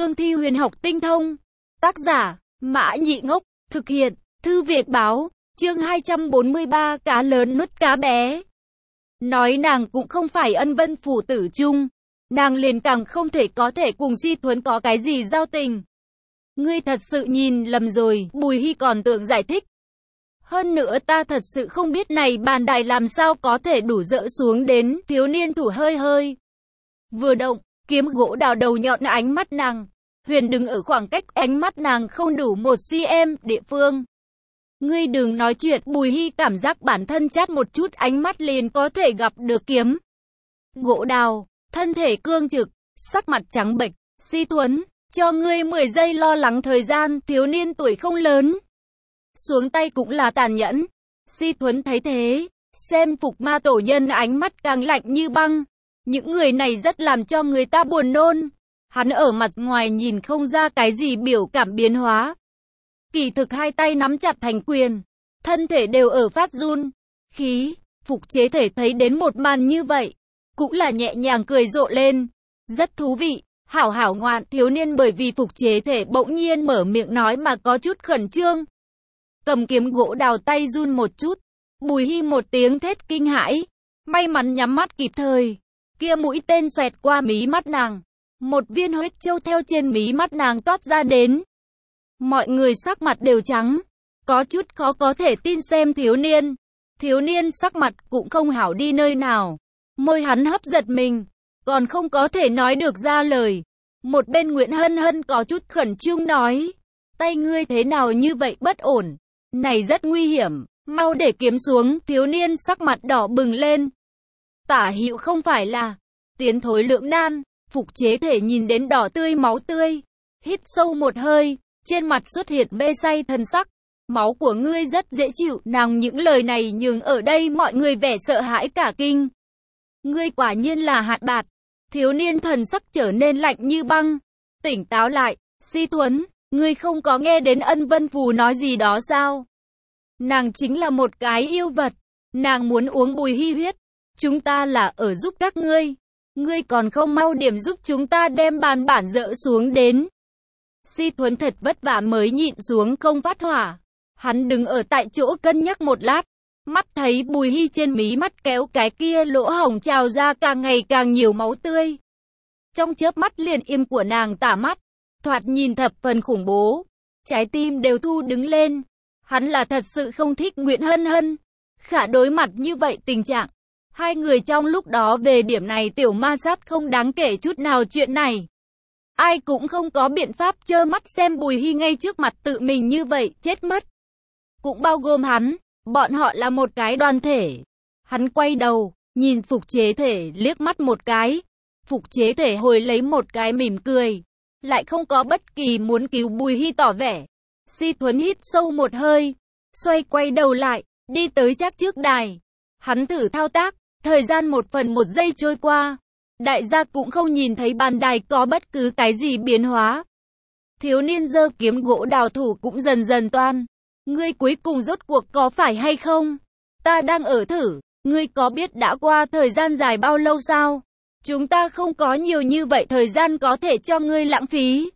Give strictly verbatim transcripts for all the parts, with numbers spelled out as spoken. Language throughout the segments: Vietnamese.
cương thi huyền học tinh thông. Tác giả, Mã Nhị Ngốc, thực hiện, Thư Việt báo, chương hai trăm bốn mươi ba cá lớn nuốt cá bé. Nói nàng cũng không phải ân vân phủ tử chung, nàng liền càng không thể có thể cùng Di Thuấn có cái gì giao tình. Ngươi thật sự nhìn lầm rồi, Bùi Hy còn tưởng giải thích. Hơn nữa ta thật sự không biết này bàn đài làm sao có thể đủ dỡ xuống đến, thiếu niên thủ hơi hơi. Vừa động, kiếm gỗ đào đầu nhọn ánh mắt nàng. Huyền đứng ở khoảng cách ánh mắt nàng không đủ một cm địa phương. Ngươi đừng nói chuyện, Bùi Hy cảm giác bản thân chát một chút ánh mắt liền có thể gặp được kiếm. Gỗ đào, thân thể cương trực, sắc mặt trắng bệch. Di Thuấn, cho ngươi mười giây lo lắng thời gian, thiếu niên tuổi không lớn. Xuống tay cũng là tàn nhẫn. Di Thuấn thấy thế, xem Phục Ma tổ nhân ánh mắt càng lạnh như băng. Những người này rất làm cho người ta buồn nôn. Hắn ở mặt ngoài nhìn không ra cái gì biểu cảm biến hóa. Kỳ thực hai tay nắm chặt thành quyền, thân thể đều ở phát run. Khí, Phục Chế Thể thấy đến một màn như vậy, cũng là nhẹ nhàng cười rộ lên. Rất thú vị, hảo hảo ngoạn. Thiếu niên bởi vì Phục Chế Thể bỗng nhiên mở miệng nói mà có chút khẩn trương. Cầm kiếm gỗ đào tay run một chút. Bùi Hy một tiếng thét kinh hãi, may mắn nhắm mắt kịp thời. Kia mũi tên xoẹt qua mí mắt nàng, một viên huyết châu theo trên mí mắt nàng toát ra đến. Mọi người sắc mặt đều trắng, có chút khó có thể tin xem thiếu niên. Thiếu niên sắc mặt cũng không hảo đi nơi nào, môi hắn hấp giật mình, còn không có thể nói được ra lời. Một bên Nguyễn Hân Hân có chút khẩn trương nói, tay ngươi thế nào như vậy bất ổn, này rất nguy hiểm, mau để kiếm xuống. Thiếu niên sắc mặt đỏ bừng lên. Tả hữu không phải là tiến thối lưỡng nan. Phục Chế Thể nhìn đến đỏ tươi máu tươi, hít sâu một hơi, trên mặt xuất hiện mê say thần sắc. Máu của ngươi rất dễ chịu. Nàng những lời này nhường ở đây mọi người vẻ sợ hãi cả kinh. Ngươi quả nhiên là hạt bạt. Thiếu niên thần sắc trở nên lạnh như băng. Tỉnh táo lại, Di Thuấn, ngươi không có nghe đến Ân Vân Phù nói gì đó sao? Nàng chính là một cái yêu vật. Nàng muốn uống Bùi Hy huyết. Chúng ta là ở giúp các ngươi. Ngươi còn không mau điểm giúp chúng ta đem bàn bản dỡ xuống đến. Di Thuấn thật vất vả mới nhịn xuống không phát hỏa. Hắn đứng ở tại chỗ cân nhắc một lát. Mắt thấy Bùi Hy trên mí mắt kéo cái kia lỗ hổng trào ra càng ngày càng nhiều máu tươi. Trong chớp mắt liền im của nàng tả mắt, thoạt nhìn thập phần khủng bố. Trái tim đều thu đứng lên. Hắn là thật sự không thích Nguyễn Hân Hân. Khả đối mặt như vậy tình trạng, hai người trong lúc đó về điểm này tiểu ma sát không đáng kể chút nào chuyện này. Ai cũng không có biện pháp trơ mắt xem Bùi Hy ngay trước mặt tự mình như vậy chết mất. Cũng bao gồm hắn, bọn họ là một cái đoàn thể. Hắn quay đầu, nhìn Phục Chế Thể liếc mắt một cái. Phục Chế Thể hồi lấy một cái mỉm cười, lại không có bất kỳ muốn cứu Bùi Hy tỏ vẻ. Di Thuấn hít sâu một hơi, xoay quay đầu lại, đi tới chắc trước đài. Hắn thử thao tác, thời gian một phần một giây trôi qua. Đại gia cũng không nhìn thấy bàn đài có bất cứ cái gì biến hóa. Thiếu niên giơ kiếm gỗ đào thủ cũng dần dần toan. Ngươi cuối cùng rốt cuộc có phải hay không? Ta đang ở thử, ngươi có biết đã qua thời gian dài bao lâu sao? Chúng ta không có nhiều như vậy thời gian có thể cho ngươi lãng phí.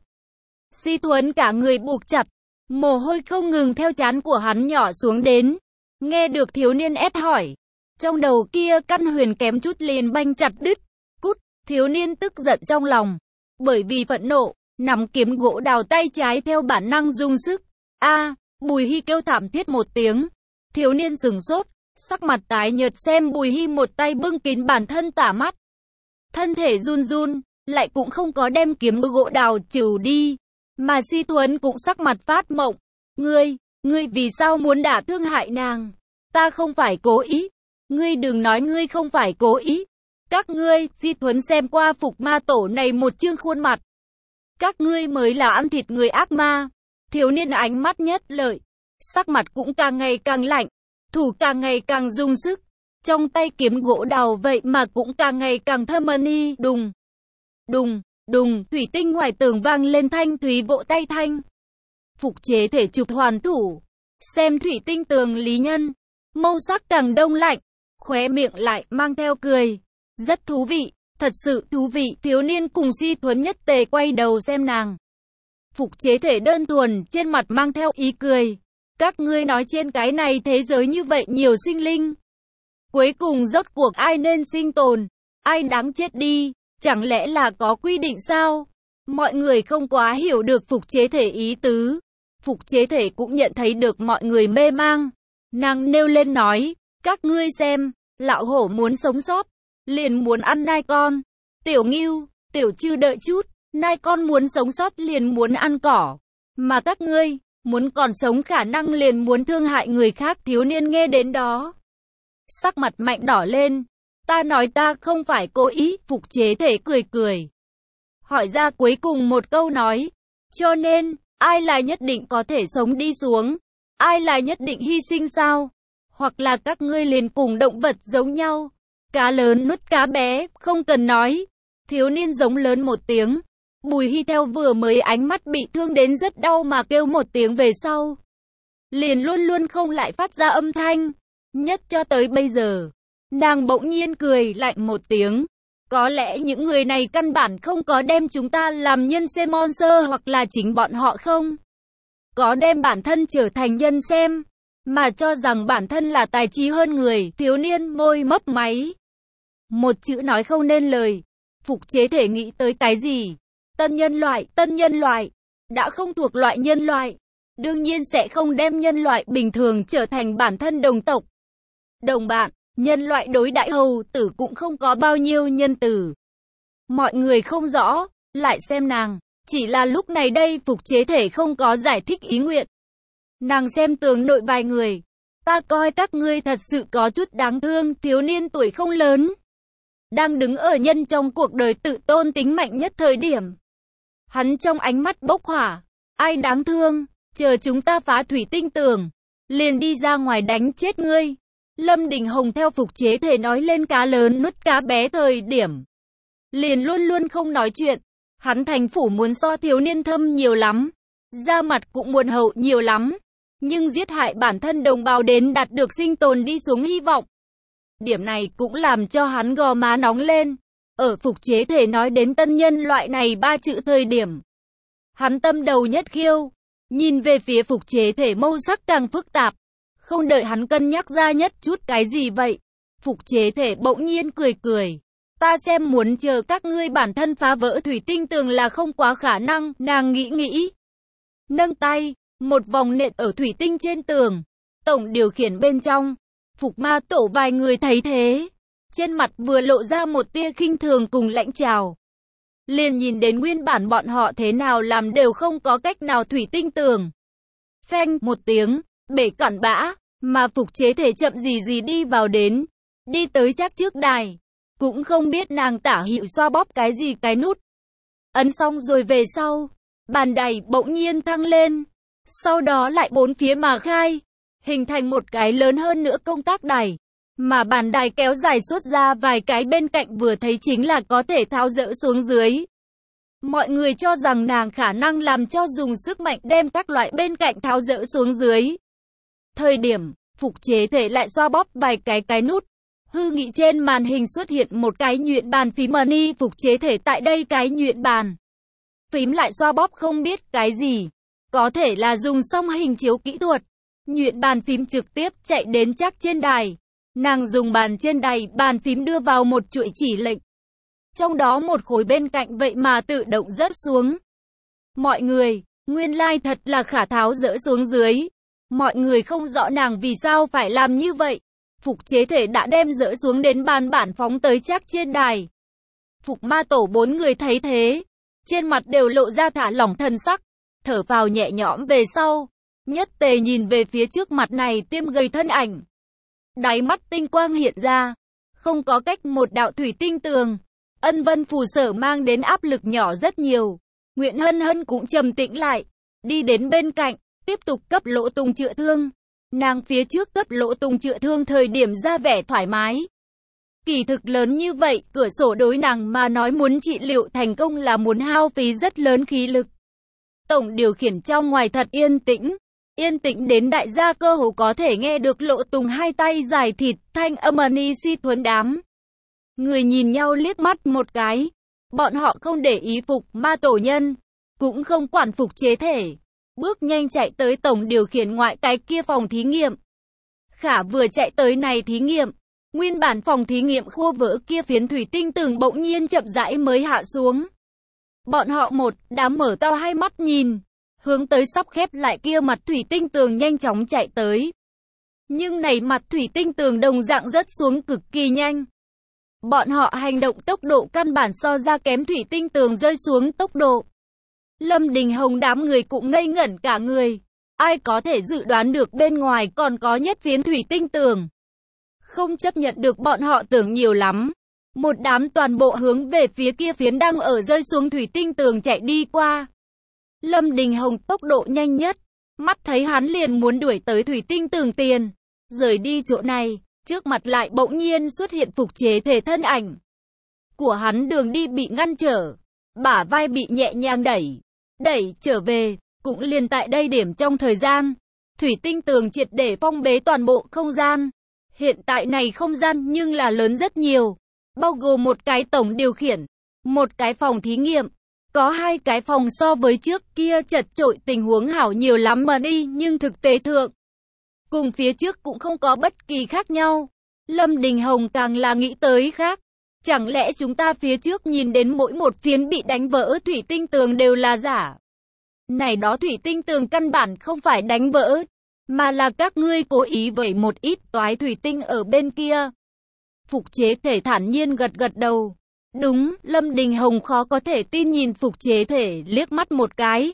Di Thuấn cả người buộc chặt, mồ hôi không ngừng theo trán của hắn nhỏ xuống đến. Nghe được thiếu niên ép hỏi, trong đầu kia căn huyền kém chút liền banh chặt đứt. Cút, thiếu niên tức giận trong lòng. Bởi vì phẫn nộ, nắm kiếm gỗ đào tay trái theo bản năng dùng sức. A, Bùi Hy kêu thảm thiết một tiếng. Thiếu niên sừng sốt, sắc mặt tái nhợt xem Bùi Hy một tay bưng kín bản thân tả mắt. Thân thể run run, lại cũng không có đem kiếm gỗ đào trừ đi. Mà Di Thuấn cũng sắc mặt phát mộng. Ngươi, ngươi vì sao muốn đả thương hại nàng? Ta không phải cố ý. Ngươi đừng nói ngươi không phải cố ý. Các ngươi, Di Thuấn xem qua Phục Ma tổ này một chương khuôn mặt. Các ngươi mới là ăn thịt người ác ma. Thiếu niên ánh mắt nhất lợi, sắc mặt cũng càng ngày càng lạnh, thủ càng ngày càng dùng sức. Trong tay kiếm gỗ đào vậy mà cũng càng ngày càng thâm ân. Đùng, đùng, đùng, thủy tinh ngoài tường vang lên thanh thúy vỗ tay thanh. Phục Chế Thể chụp hoàn thủ, xem thủy tinh tường lý nhân, màu sắc càng đông lạnh, khóe miệng lại mang theo cười. Rất thú vị, Thật sự thú vị, thiếu niên cùng Si Thuấn nhất tề quay đầu xem nàng. Phục chế thể đơn thuần, trên mặt mang theo ý cười. Các ngươi nói trên cái này thế giới như vậy nhiều sinh linh. Cuối cùng rốt cuộc ai nên sinh tồn, ai đáng chết đi, chẳng lẽ là có quy định sao? Mọi người không quá hiểu được phục chế thể ý tứ. Phục chế thể cũng nhận thấy được mọi người mê mang. Nàng nêu lên nói, các ngươi xem, lão hổ muốn sống sót, liền muốn ăn nai con. Tiểu Ngưu, Tiểu Trư đợi chút, nai con muốn sống sót liền muốn ăn cỏ. Mà các ngươi, muốn còn sống khả năng liền muốn thương hại người khác. Thiếu niên nghe đến đó, sắc mặt mạnh đỏ lên. Ta nói ta không phải cố ý, phục chế thể cười cười. Hỏi ra cuối cùng một câu nói, cho nên, ai là nhất định có thể sống đi xuống? Ai là nhất định hy sinh sao? Hoặc là các ngươi liền cùng động vật giống nhau? Cá lớn nuốt cá bé, không cần nói. Thiếu niên giống lớn một tiếng. Bùi Hy theo vừa mới ánh mắt bị thương đến rất đau mà kêu một tiếng về sau. Liền luôn luôn không lại phát ra âm thanh. Nhất cho tới bây giờ. Nàng bỗng nhiên cười lạnh một tiếng. Có lẽ những người này căn bản không có đem chúng ta làm nhân xem monster, hoặc là chính bọn họ không có đem bản thân trở thành nhân xem, mà cho rằng bản thân là tài trí hơn người. Thiếu niên môi mấp máy, một chữ nói không nên lời. Phục chế thể nghĩ tới cái gì? Tân nhân loại, tân nhân loại, đã không thuộc loại nhân loại, đương nhiên sẽ không đem nhân loại bình thường trở thành bản thân đồng tộc, đồng bạn. Nhân loại đối đãi hầu tử cũng không có bao nhiêu nhân từ. Mọi người không rõ, lại xem nàng. Chỉ là lúc này đây phục chế thể không có giải thích ý nguyện. Nàng xem tường nội vài người. Ta coi các ngươi thật sự có chút đáng thương. Thiếu niên tuổi không lớn, đang đứng ở nhân trong cuộc đời tự tôn tính mạnh nhất thời điểm. Hắn trong ánh mắt bốc hỏa. Ai đáng thương, chờ chúng ta phá thủy tinh tường, liền đi ra ngoài đánh chết ngươi. Lâm Đình Hồng theo phục chế thể nói lên cá lớn nuốt cá bé thời điểm, liền luôn luôn không nói chuyện. Hắn thành phủ muốn so thiếu niên thâm nhiều lắm, ra mặt cũng muốn hậu nhiều lắm, nhưng giết hại bản thân đồng bào đến đạt được sinh tồn đi xuống hy vọng. Điểm này cũng làm cho hắn gò má nóng lên. Ở phục chế thể nói đến tân nhân loại này ba chữ thời điểm, hắn tâm đầu nhất khiêu, nhìn về phía phục chế thể mâu sắc càng phức tạp. Không đợi hắn cân nhắc ra nhất chút cái gì vậy, phục chế thể bỗng nhiên cười cười. Ta xem muốn chờ các ngươi bản thân phá vỡ thủy tinh tường là không quá khả năng. Nàng nghĩ nghĩ, nâng tay, một vòng nện ở thủy tinh trên tường. Tổng điều khiển bên trong, Phục Ma Tổ vài người thấy thế, trên mặt vừa lộ ra một tia khinh thường cùng lãnh trào. Liền nhìn đến nguyên bản bọn họ thế nào làm đều không có cách nào thủy tinh tường. Phanh một tiếng, bể cặn bã, mà phục chế thể chậm gì gì đi vào đến, đi tới chắc trước đài. Cũng không biết nàng tả hữu xoa bóp cái gì cái nút. Ấn xong rồi về sau, bàn đài bỗng nhiên thăng lên, sau đó lại bốn phía mà khai, hình thành một cái lớn hơn nữa công tác đài, mà bàn đài kéo dài suốt ra vài cái bên cạnh vừa thấy chính là có thể tháo dỡ xuống dưới. Mọi người cho rằng nàng khả năng làm cho dùng sức mạnh đem các loại bên cạnh tháo dỡ xuống dưới. Thời điểm, phục chế thể lại xoa bóp vài cái cái nút. Hư nghị trên màn hình xuất hiện một cái nhuyễn bàn phím mini. Phục chế thể tại đây cái nhuyễn bàn phím lại xoa bóp không biết cái gì. Có thể là dùng song hình chiếu kỹ thuật. Nhuyễn bàn phím trực tiếp chạy đến chắc trên đài. Nàng dùng bàn trên đài bàn phím đưa vào một chuỗi chỉ lệnh. Trong đó một khối bên cạnh vậy mà tự động rớt xuống. Mọi người, nguyên lai like thật là khả tháo dỡ xuống dưới. Mọi người không rõ nàng vì sao phải làm như vậy. Phục chế thể đã đem dỡ xuống đến bàn bản phóng tới chắc trên đài. Phục Ma Tổ bốn người thấy thế, trên mặt đều lộ ra thả lỏng thần sắc, thở vào nhẹ nhõm về sau, nhất tề nhìn về phía trước mặt này tiêm gầy thân ảnh. Đáy mắt tinh quang hiện ra, không có cách một đạo thủy tinh tường, ân vân phù sở mang đến áp lực nhỏ rất nhiều. Nguyễn Hân Hân cũng trầm tĩnh lại, đi đến bên cạnh, tiếp tục cấp Lỗ Tùng chữa thương. Nàng phía trước cấp Lỗ Tùng chữa thương thời điểm ra vẻ thoải mái. Kỳ thực lớn như vậy, cửa sổ đối nàng mà nói muốn trị liệu thành công là muốn hao phí rất lớn khí lực. Tổng điều khiển trong ngoài thật yên tĩnh. Yên tĩnh đến đại gia cơ hồ có thể nghe được Lỗ Tùng hai tay dài thịt thanh âm ni Si Thuấn đám người nhìn nhau liếc mắt một cái. Bọn họ không để ý Phục Ma tổ nhân, cũng không quản Phục chế thể. Bước nhanh chạy tới tổng điều khiển ngoại cái kia phòng thí nghiệm. Khả vừa chạy tới này thí nghiệm, nguyên bản phòng thí nghiệm khô vỡ kia phiến thủy tinh tường bỗng nhiên chậm rãi mới hạ xuống. Bọn họ một đám mở to hai mắt nhìn, hướng tới sắp khép lại kia mặt thủy tinh tường nhanh chóng chạy tới. Nhưng này mặt thủy tinh tường đồng dạng rớt xuống cực kỳ nhanh. Bọn họ hành động tốc độ căn bản so ra kém thủy tinh tường rơi xuống tốc độ. Lâm Đình Hồng đám người cũng ngây ngẩn cả người. Ai có thể dự đoán được bên ngoài còn có nhất phiến thủy tinh tường. Không chấp nhận được bọn họ tưởng nhiều lắm. Một đám toàn bộ hướng về phía kia phiến đang ở rơi xuống thủy tinh tường chạy đi qua. Lâm Đình Hồng tốc độ nhanh nhất. Mắt thấy hắn liền muốn đuổi tới thủy tinh tường tiền. Rời đi chỗ này, trước mặt lại bỗng nhiên xuất hiện Phục chế thể thân ảnh. Của hắn đường đi bị ngăn trở. Bả vai bị nhẹ nhàng đẩy. Đẩy trở về. Cũng liền tại đây điểm trong thời gian, thủy tinh tường triệt để phong bế toàn bộ không gian. Hiện tại này không gian nhưng là lớn rất nhiều, bao gồm một cái tổng điều khiển, một cái phòng thí nghiệm, có hai cái phòng so với trước kia chật chội tình huống hảo nhiều lắm mà đi, nhưng thực tế thượng, cùng phía trước cũng không có bất kỳ khác nhau. Lâm Đình Hồng càng là nghĩ tới khác, chẳng lẽ chúng ta phía trước nhìn đến mỗi một phiến bị đánh vỡ thủy tinh tường đều là giả? Này đó thủy tinh tường căn bản không phải đánh vỡ, mà là các ngươi cố ý vẩy một ít toái thủy tinh ở bên kia. Phục chế thể thản nhiên gật gật đầu. Đúng, Lâm Đình Hồng khó có thể tin nhìn Phục chế thể liếc mắt một cái.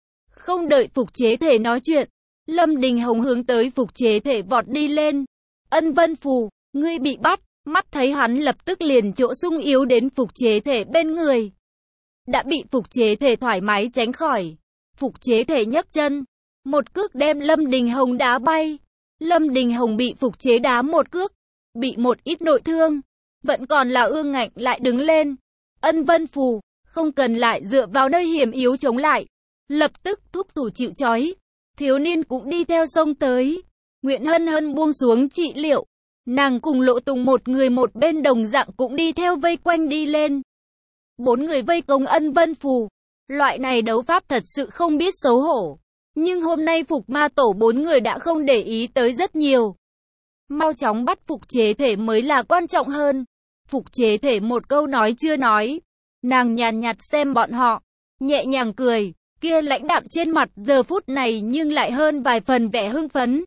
Không đợi Phục chế thể nói chuyện, Lâm Đình Hồng hướng tới Phục chế thể vọt đi lên. Ân Vân Phù, ngươi bị bắt, mắt thấy hắn lập tức liền chỗ sung yếu đến Phục chế thể bên người. Đã bị Phục chế thể thoải mái tránh khỏi. Phục chế thể nhấc chân, một cước đem Lâm Đình Hồng đá bay. Lâm Đình Hồng bị Phục chế đá một cước, bị một ít nội thương, vẫn còn là ương ngạnh lại đứng lên. Ân Vân Phù, không cần lại dựa vào nơi hiểm yếu chống lại. Lập tức thúc thủ chịu trói. Thiếu niên cũng đi theo sông tới. Nguyễn Hân Hân buông xuống trị liệu. Nàng cùng Lộ Tùng một người một bên đồng dạng cũng đi theo vây quanh đi lên. Bốn người vây công Ân Vân Phù. Loại này đấu pháp thật sự không biết xấu hổ. Nhưng hôm nay Phục Ma tổ bốn người đã không để ý tới rất nhiều. Mau chóng bắt Phục chế thể mới là quan trọng hơn. Phục chế thể một câu nói chưa nói. Nàng nhàn nhạt xem bọn họ, nhẹ nhàng cười, kia lãnh đạm trên mặt giờ phút này nhưng lại hơn vài phần vẻ hưng phấn.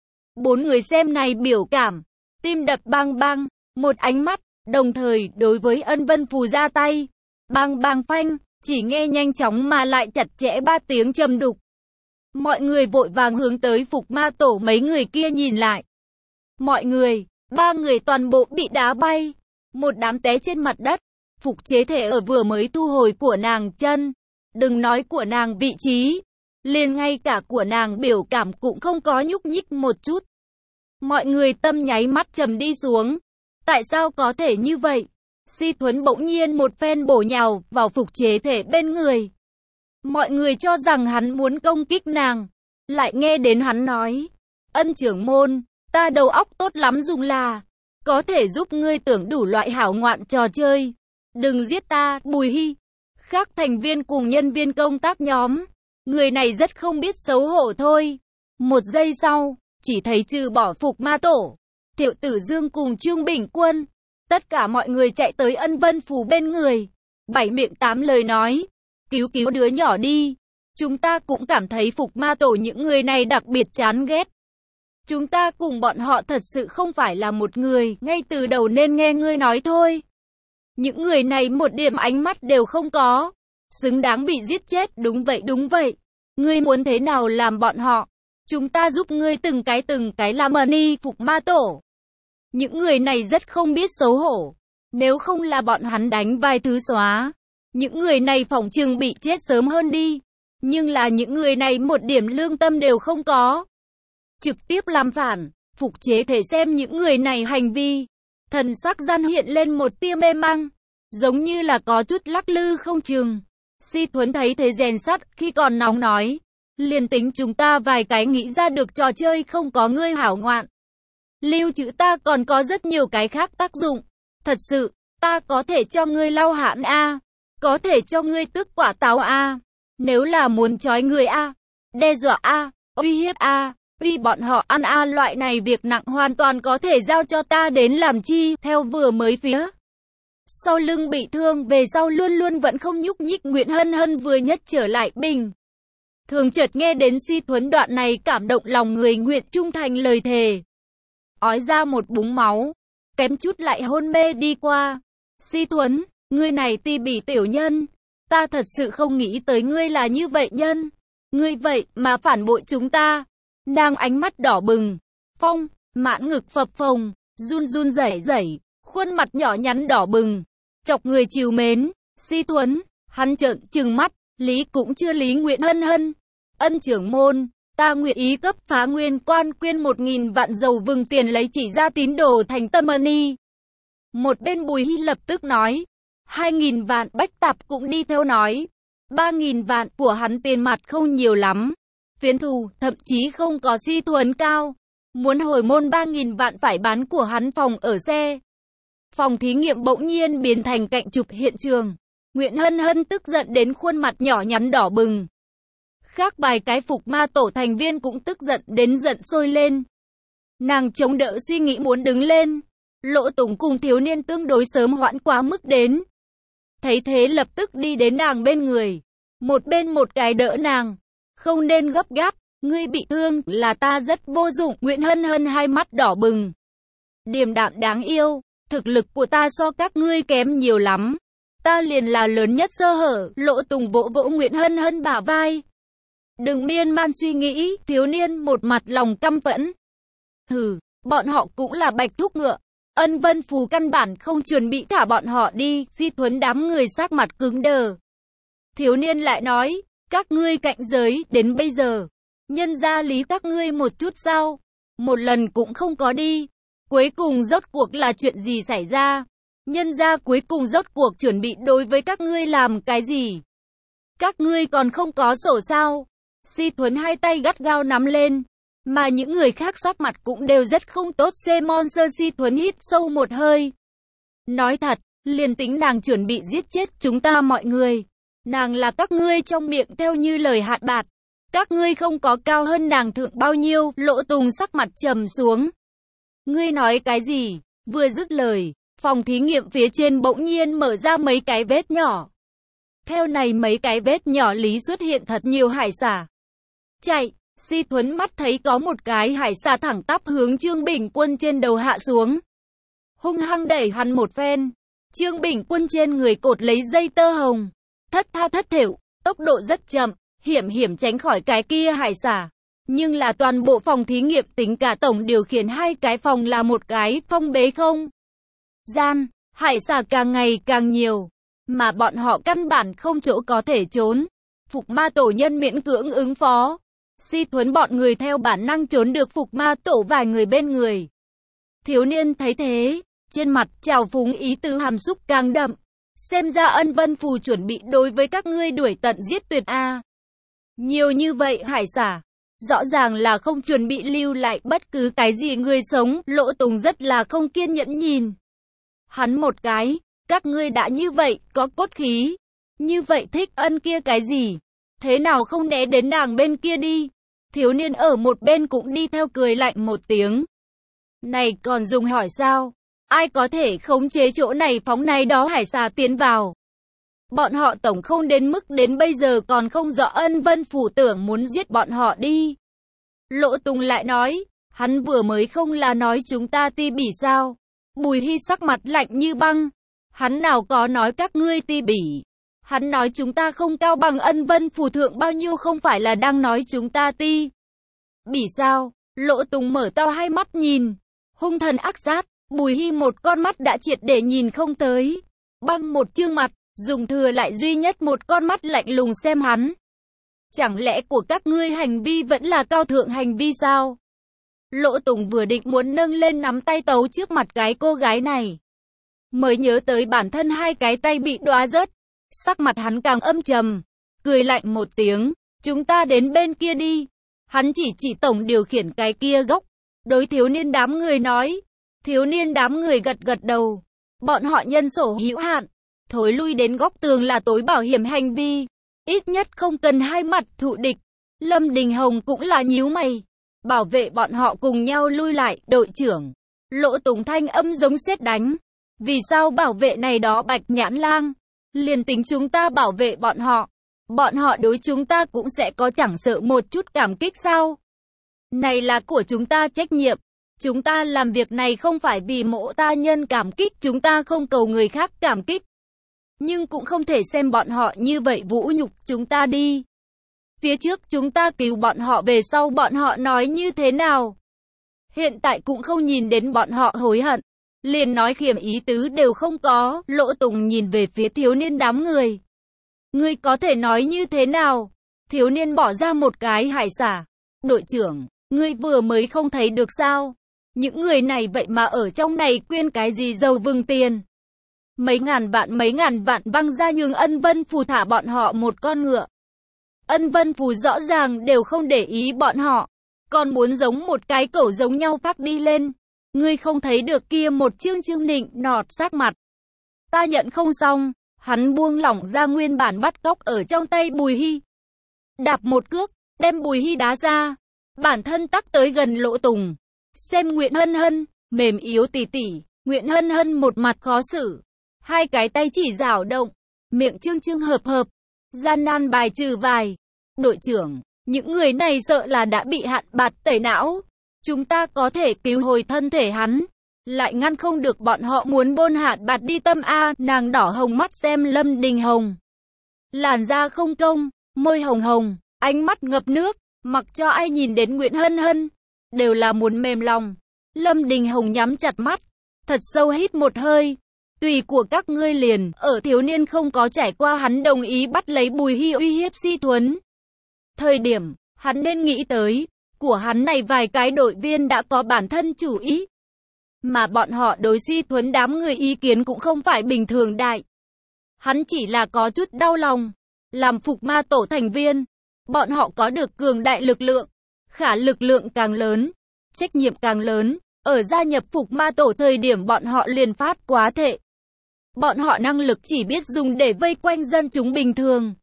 Bốn người xem này biểu cảm, tim đập bang bang, một ánh mắt, đồng thời đối với Ân Vân Phù ra tay. Bang bang phanh, chỉ nghe nhanh chóng mà lại chặt chẽ ba tiếng trầm đục. Mọi người vội vàng hướng tới Phục Ma tổ mấy người kia nhìn lại. Mọi người, ba người toàn bộ bị đá bay, một đám té trên mặt đất. Phục chế thể ở vừa mới thu hồi của nàng chân, đừng nói của nàng vị trí, liền ngay cả của nàng biểu cảm cũng không có nhúc nhích một chút. Mọi người tâm nháy mắt trầm đi xuống. Tại sao có thể như vậy? Si Thuấn bỗng nhiên một phen bổ nhào vào Phục chế thể bên người. Mọi người cho rằng hắn muốn công kích nàng, lại nghe đến hắn nói: Ân trưởng môn, ta đầu óc tốt lắm dùng là có thể giúp ngươi tưởng đủ loại hảo ngoạn trò chơi. Đừng giết ta, Bùi Hy. Khác thành viên cùng nhân viên công tác nhóm, người này rất không biết xấu hổ thôi. Một giây sau, chỉ thấy trừ bỏ Phục Ma tổ, Thiệu Tử Dương cùng Trương Bình Quân, tất cả mọi người chạy tới Ân Vân Phù bên người, bảy miệng tám lời nói: Cứu cứu đứa nhỏ đi. Chúng ta cũng cảm thấy Phục Ma tổ những người này đặc biệt chán ghét. Chúng ta cùng bọn họ thật sự không phải là một người, ngay từ đầu nên nghe ngươi nói thôi. Những người này một điểm ánh mắt đều không có, xứng đáng bị giết chết. Đúng vậy đúng vậy, ngươi muốn thế nào làm bọn họ, chúng ta giúp ngươi từng cái từng cái làm ơn đi. Phục Ma tổ, những người này rất không biết xấu hổ, nếu không là bọn hắn đánh vài thứ xóa, những người này phỏng chừng bị chết sớm hơn đi. Nhưng là những người này một điểm lương tâm đều không có, trực tiếp làm phản. Phục chế thể xem những người này hành vi, thần sắc gian hiện lên một tia mê mang, giống như là có chút lắc lư không chừng. Si Thuấn thấy thế rèn sắt khi còn nóng nói: liền tính chúng ta vài cái nghĩ ra được trò chơi không có ngươi hảo ngoạn, lưu trữ ta còn có rất nhiều cái khác tác dụng. Thật sự, Ta có thể cho ngươi lau hãn a, có thể cho ngươi tước quả táo a, nếu là muốn trói người a, đe dọa a, uy hiếp a, uy bọn họ ăn a, loại này việc nặng hoàn toàn có thể giao cho ta đến làm chi. Theo vừa mới phía sau lưng bị thương về sau luôn luôn vẫn không nhúc nhích Nguyễn Hân Hân vừa nhất trở lại bình thường, chợt nghe đến Si Thuấn đoạn này cảm động lòng người, nguyện trung thành lời thề, ói ra một búng máu, kém chút lại hôn mê đi qua. Si Thuấn, ngươi này ti bỉ tiểu nhân, ta thật sự không nghĩ tới ngươi là như vậy nhân, ngươi vậy mà phản bội chúng ta. Nàng ánh mắt đỏ bừng, phong, mãn ngực phập phồng, run run rẩy rẩy, khuôn mặt nhỏ nhắn đỏ bừng, chọc người trìu mến. Si Thuấn, hắn trợn trừng mắt, lý cũng chưa lý Nguyễn Hân Hân. Ân trưởng môn, ta nguyện ý cấp Phá Nguyên Quan quyên một nghìn vạn dầu vừng tiền lấy chỉ ra tín đồ thành tâm ni. Một bên Bùi Hy lập tức nói, hai nghìn vạn. Bách Tạp cũng đi theo nói, ba nghìn vạn của hắn tiền mặt không nhiều lắm. Phiến thù, thậm chí không có Si Thuấn cao. Muốn hồi môn ba nghìn vạn phải bán của hắn phòng ở xe. Phòng thí nghiệm bỗng nhiên biến thành cạnh chụp hiện trường. Nguyễn Hân Hân tức giận đến khuôn mặt nhỏ nhắn đỏ bừng. Khác bài cái Phục Ma Tổ thành viên cũng tức giận đến giận sôi lên. Nàng chống đỡ suy nghĩ muốn đứng lên. Lỗ Tùng cùng thiếu niên tương đối sớm hoãn quá mức đến. Thấy thế lập tức đi đến nàng bên người. Một bên một cái đỡ nàng. Không nên gấp gáp, ngươi bị thương là ta rất vô dụng. Nguyễn Hân Hân hai mắt đỏ bừng. Điềm đạm đáng yêu, thực lực của ta so các ngươi kém nhiều lắm. Ta liền là lớn nhất sơ hở. Lỗ Tùng vỗ vỗ Nguyễn Hân Hân bả vai. Đừng miên man suy nghĩ. Thiếu niên một mặt lòng căm phẫn. Hừ, bọn họ cũng là bạch thúc ngựa. Ân Vân Phù căn bản không chuẩn bị thả bọn họ đi. Si Thuấn đám người sắc mặt cứng đờ. Thiếu niên lại nói, các ngươi cạnh giới đến bây giờ, nhân ra lý các ngươi một chút sao? Một lần cũng không có đi. Cuối cùng rốt cuộc là chuyện gì xảy ra? Nhân ra cuối cùng rốt cuộc chuẩn bị đối với các ngươi làm cái gì? Các ngươi còn không có sổ sao? Si Thuấn hai tay gắt gao nắm lên, mà những người khác sắc mặt cũng đều rất không tốt. Semon Sơ Si Thuấn hít sâu một hơi. Nói thật, liền tính nàng chuẩn bị giết chết chúng ta mọi người. Nàng là các ngươi trong miệng theo như lời hạn bạt. Các ngươi không có cao hơn nàng thượng bao nhiêu. Lỗ Tùng sắc mặt trầm xuống. Ngươi nói cái gì? Vừa dứt lời, phòng thí nghiệm phía trên bỗng nhiên mở ra mấy cái vết nhỏ. Theo này mấy cái vết nhỏ lý xuất hiện thật nhiều hải xà. Chạy, Si Thuấn mắt thấy có một cái hải xà thẳng tắp hướng Trương Bình Quân trên đầu hạ xuống. Hung hăng đẩy hắn một phen. Trương Bình Quân trên người cột lấy dây tơ hồng. Thất tha thất thểu, tốc độ rất chậm, hiểm hiểm tránh khỏi cái kia hải xà. Nhưng là toàn bộ phòng thí nghiệm tính cả tổng điều khiển hai cái phòng là một cái phong bế không gian, hải xà càng ngày càng nhiều, mà bọn họ căn bản không chỗ có thể trốn. Phục Ma Tổ nhân miễn cưỡng ứng phó. Si Thuấn bọn người theo bản năng trốn được Phục Ma Tổ vài người bên người. Thiếu niên thấy thế, trên mặt trào phúng ý tứ hàm xúc càng đậm. Xem ra Ân Vân Phù chuẩn bị đối với các ngươi đuổi tận giết tuyệt a. Nhiều như vậy hải xà, rõ ràng là không chuẩn bị lưu lại bất cứ cái gì người sống. Lỗ Tùng rất là không kiên nhẫn nhìn hắn một cái. Các ngươi đã như vậy, có cốt khí, như vậy thích Ân kia cái gì? Thế nào không né đến nàng bên kia đi? Thiếu niên ở một bên cũng đi theo cười lạnh một tiếng. Này còn dùng hỏi sao? Ai có thể khống chế chỗ này phóng này đó hải xà tiến vào? Bọn họ tổng không đến mức đến bây giờ còn không rõ Ân Vân Phủ tưởng muốn giết bọn họ đi. Lỗ Tùng lại nói, hắn vừa mới không là nói chúng ta ti bỉ sao? Bùi Hy sắc mặt lạnh như băng. Hắn nào có nói các ngươi ti bỉ. Hắn nói chúng ta không cao bằng Ân Vân Phủ thượng bao nhiêu, không phải là đang nói chúng ta ti bỉ sao? Lỗ Tùng mở to hai mắt nhìn, hung thần ác sát. Bùi Hy một con mắt đã triệt để nhìn không tới. Băng một chương mặt, dùng thừa lại duy nhất một con mắt lạnh lùng xem hắn. Chẳng lẽ của các ngươi hành vi vẫn là cao thượng hành vi sao? Lỗ Tùng vừa định muốn nâng lên nắm tay tấu trước mặt cái cô gái này, mới nhớ tới bản thân hai cái tay bị đóa rớt. Sắc mặt hắn càng âm trầm, cười lạnh một tiếng, chúng ta đến bên kia đi. Hắn chỉ chỉ tổng điều khiển cái kia góc, đối thiếu niên đám người nói. Thiếu niên đám người gật gật đầu. Bọn họ nhân sổ hữu hạn, thối lui đến góc tường là tối bảo hiểm hành vi. Ít nhất không cần hai mặt thù địch. Lâm Đình Hồng cũng là nhíu mày. Bảo vệ bọn họ cùng nhau lui lại, đội trưởng. Lỗ Tùng thanh âm giống sét đánh. Vì sao bảo vệ này đó Bạch Nhãn Lang? Liền tính chúng ta bảo vệ bọn họ, bọn họ đối chúng ta cũng sẽ có chẳng sợ một chút cảm kích sao? Này là của chúng ta trách nhiệm. Chúng ta làm việc này không phải vì mộ ta nhân cảm kích, chúng ta không cầu người khác cảm kích. Nhưng cũng không thể xem bọn họ như vậy vũ nhục chúng ta đi. Phía trước chúng ta cứu bọn họ, về sau bọn họ nói như thế nào? Hiện tại cũng không nhìn đến bọn họ hối hận. Liền nói khiểm ý tứ đều không có. Lỗ Tùng nhìn về phía thiếu niên đám người. Ngươi có thể nói như thế nào? Thiếu niên bỏ ra một cái hải xả. Đội trưởng, ngươi vừa mới không thấy được sao? Những người này vậy mà ở trong này quyên cái gì dầu vừng tiền. Mấy ngàn vạn mấy ngàn vạn văng ra nhường Ân Vân Phù thả bọn họ một con ngựa. Ân Vân Phù rõ ràng đều không để ý bọn họ. Còn muốn giống một cái cẩu giống nhau phát đi lên. Ngươi không thấy được kia một chương chương nịnh nọt sắc mặt. Ta nhận không xong. Hắn buông lỏng ra nguyên bản bắt cóc ở trong tay Bùi Hy. Đạp một cước, đem Bùi Hy đá ra. Bản thân tắc tới gần Lỗ Tùng. Xem Nguyễn Hân Hân, mềm yếu tỉ tỉ. Nguyễn Hân Hân một mặt khó xử. Hai cái tay chỉ rảo động. Miệng trương trương hợp hợp. Gian nan bài trừ vài. Đội trưởng, những người này sợ là đã bị hạn bạt tẩy não. Chúng ta có thể cứu hồi thân thể hắn. Lại ngăn không được bọn họ muốn bôn hạn bạt đi tâm A. Nàng đỏ hồng mắt xem Lâm Đình Hồng. Làn da không công, môi hồng hồng, ánh mắt ngập nước. Mặc cho ai nhìn đến Nguyễn Hân Hân, đều là muốn mềm lòng. Lâm Đình Hồng nhắm chặt mắt, thật sâu hít một hơi. Tùy của các ngươi liền, ở thiếu niên không có trải qua hắn đồng ý bắt lấy Bùi Hy uy hiếp Si Thuấn. Thời điểm, hắn nên nghĩ tới, của hắn này vài cái đội viên đã có bản thân chủ ý. Mà bọn họ đối Si Thuấn đám người ý kiến cũng không phải bình thường đại. Hắn chỉ là có chút đau lòng. Làm phục ma tổ thành viên, bọn họ có được cường đại lực lượng. Khả lực lượng càng lớn, trách nhiệm càng lớn. Ở gia nhập phục ma tổ thời điểm bọn họ liền phát quá thệ. Bọn họ năng lực chỉ biết dùng để vây quanh dân chúng bình thường,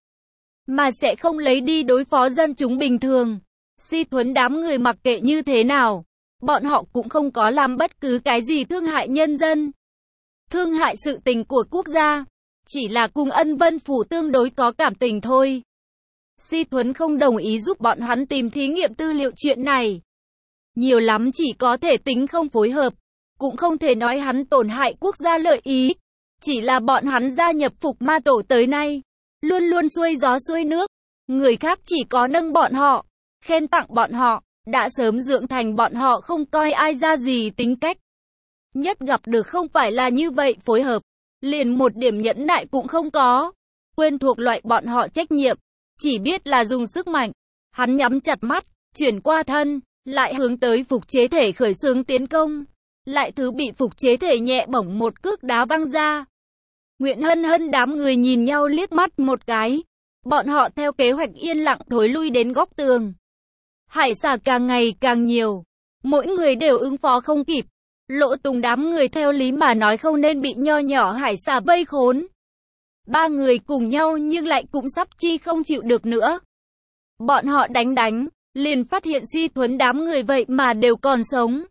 mà sẽ không lấy đi đối phó dân chúng bình thường. Si Thuấn đám người mặc kệ như thế nào, bọn họ cũng không có làm bất cứ cái gì thương hại nhân dân, thương hại sự tình của quốc gia, chỉ là cùng Ân Vân Phủ tương đối có cảm tình thôi. Si Thuấn không đồng ý giúp bọn hắn tìm thí nghiệm tư liệu chuyện này. Nhiều lắm chỉ có thể tính không phối hợp, cũng không thể nói hắn tổn hại quốc gia lợi ý. Chỉ là bọn hắn gia nhập phục ma tổ tới nay, luôn luôn xuôi gió xuôi nước. Người khác chỉ có nâng bọn họ, khen tặng bọn họ, đã sớm dưỡng thành bọn họ không coi ai ra gì tính cách. Nhất gặp được không phải là như vậy phối hợp, liền một điểm nhẫn nại cũng không có. Quên thuộc loại bọn họ trách nhiệm, chỉ biết là dùng sức mạnh. Hắn nhắm chặt mắt, chuyển qua thân, lại hướng tới phục chế thể khởi xướng tiến công. Lại thứ bị phục chế thể nhẹ bổng một cước đá văng ra. Nguyễn Hân Hân đám người nhìn nhau liếc mắt một cái. Bọn họ theo kế hoạch yên lặng thối lui đến góc tường. Hải xà càng ngày càng nhiều. Mỗi người đều ứng phó không kịp. Lỗ Tùng đám người theo lý mà nói không nên bị nho nhỏ hải xà vây khốn. Ba người cùng nhau nhưng lại cũng sắp chi không chịu được nữa. Bọn họ đánh đánh, liền phát hiện Si Thuấn đám người vậy mà đều còn sống.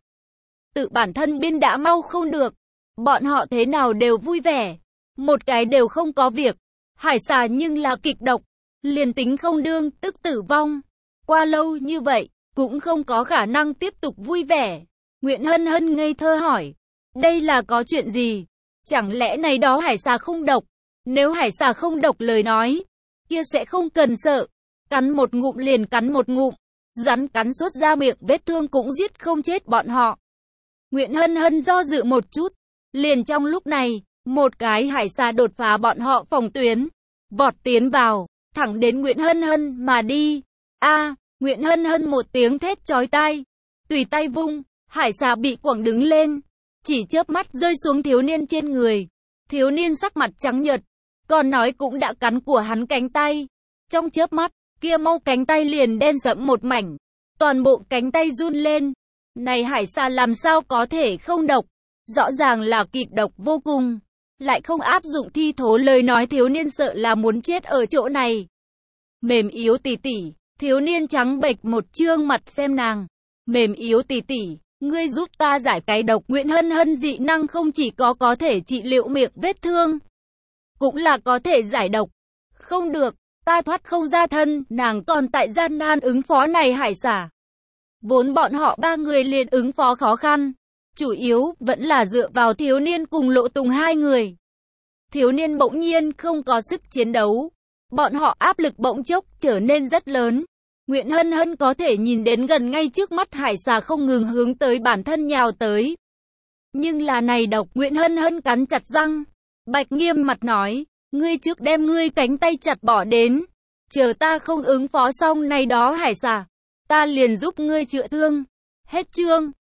Tự bản thân biên đã mau không được. Bọn họ thế nào đều vui vẻ. Một cái đều không có việc. Hải xà nhưng là kịch độc. Liền tính không đương, tức tử vong. Qua lâu như vậy, cũng không có khả năng tiếp tục vui vẻ. Nguyễn Hân Hân ngây thơ hỏi. Đây là có chuyện gì? Chẳng lẽ này đó hải xà không độc? Nếu hải xà không độc lời nói, kia sẽ không cần sợ. Cắn một ngụm liền cắn một ngụm. Rắn cắn suốt ra miệng vết thương cũng giết không chết bọn họ. Nguyễn Hân Hân do dự một chút. Liền trong lúc này, một cái hải xà đột phá bọn họ phòng tuyến. Vọt tiến vào, thẳng đến Nguyễn Hân Hân mà đi. A, Nguyễn Hân Hân một tiếng thét chói tai. Tùy tay vung, hải xà bị quẳng đứng lên. Chỉ chớp mắt rơi xuống thiếu niên trên người. Thiếu niên sắc mặt trắng nhợt. Còn nói cũng đã cắn của hắn cánh tay. Trong chớp mắt, kia mau cánh tay liền đen sẫm một mảnh. Toàn bộ cánh tay run lên. Này hải xà làm sao có thể không độc? Rõ ràng là kịch độc vô cùng, lại không áp dụng thi thố lời nói thiếu niên sợ là muốn chết ở chỗ này. Mềm yếu tỷ tỷ, thiếu niên trắng bệch một trương mặt xem nàng. Mềm yếu tỷ tỷ, ngươi giúp ta giải cái độc. Nguyễn Hân Hân dị năng không chỉ có có thể trị liệu miệng vết thương, cũng là có thể giải độc. Không được, ta thoát không ra thân, nàng còn tại gian nan ứng phó này hải xà. Vốn bọn họ ba người liền ứng phó khó khăn, chủ yếu vẫn là dựa vào thiếu niên cùng Lộ Tùng hai người. Thiếu niên bỗng nhiên không có sức chiến đấu, bọn họ áp lực bỗng chốc trở nên rất lớn. Nguyễn Hân Hân có thể nhìn đến gần ngay trước mắt hải xà không ngừng hướng tới bản thân nhào tới. Nhưng là này độc, Nguyễn Hân Hân cắn chặt răng, Bạch nghiêm mặt nói, ngươi trước đem ngươi cánh tay chặt bỏ đến, chờ ta không ứng phó xong này đó hải xà, ta liền giúp ngươi chữa thương. Hết chương.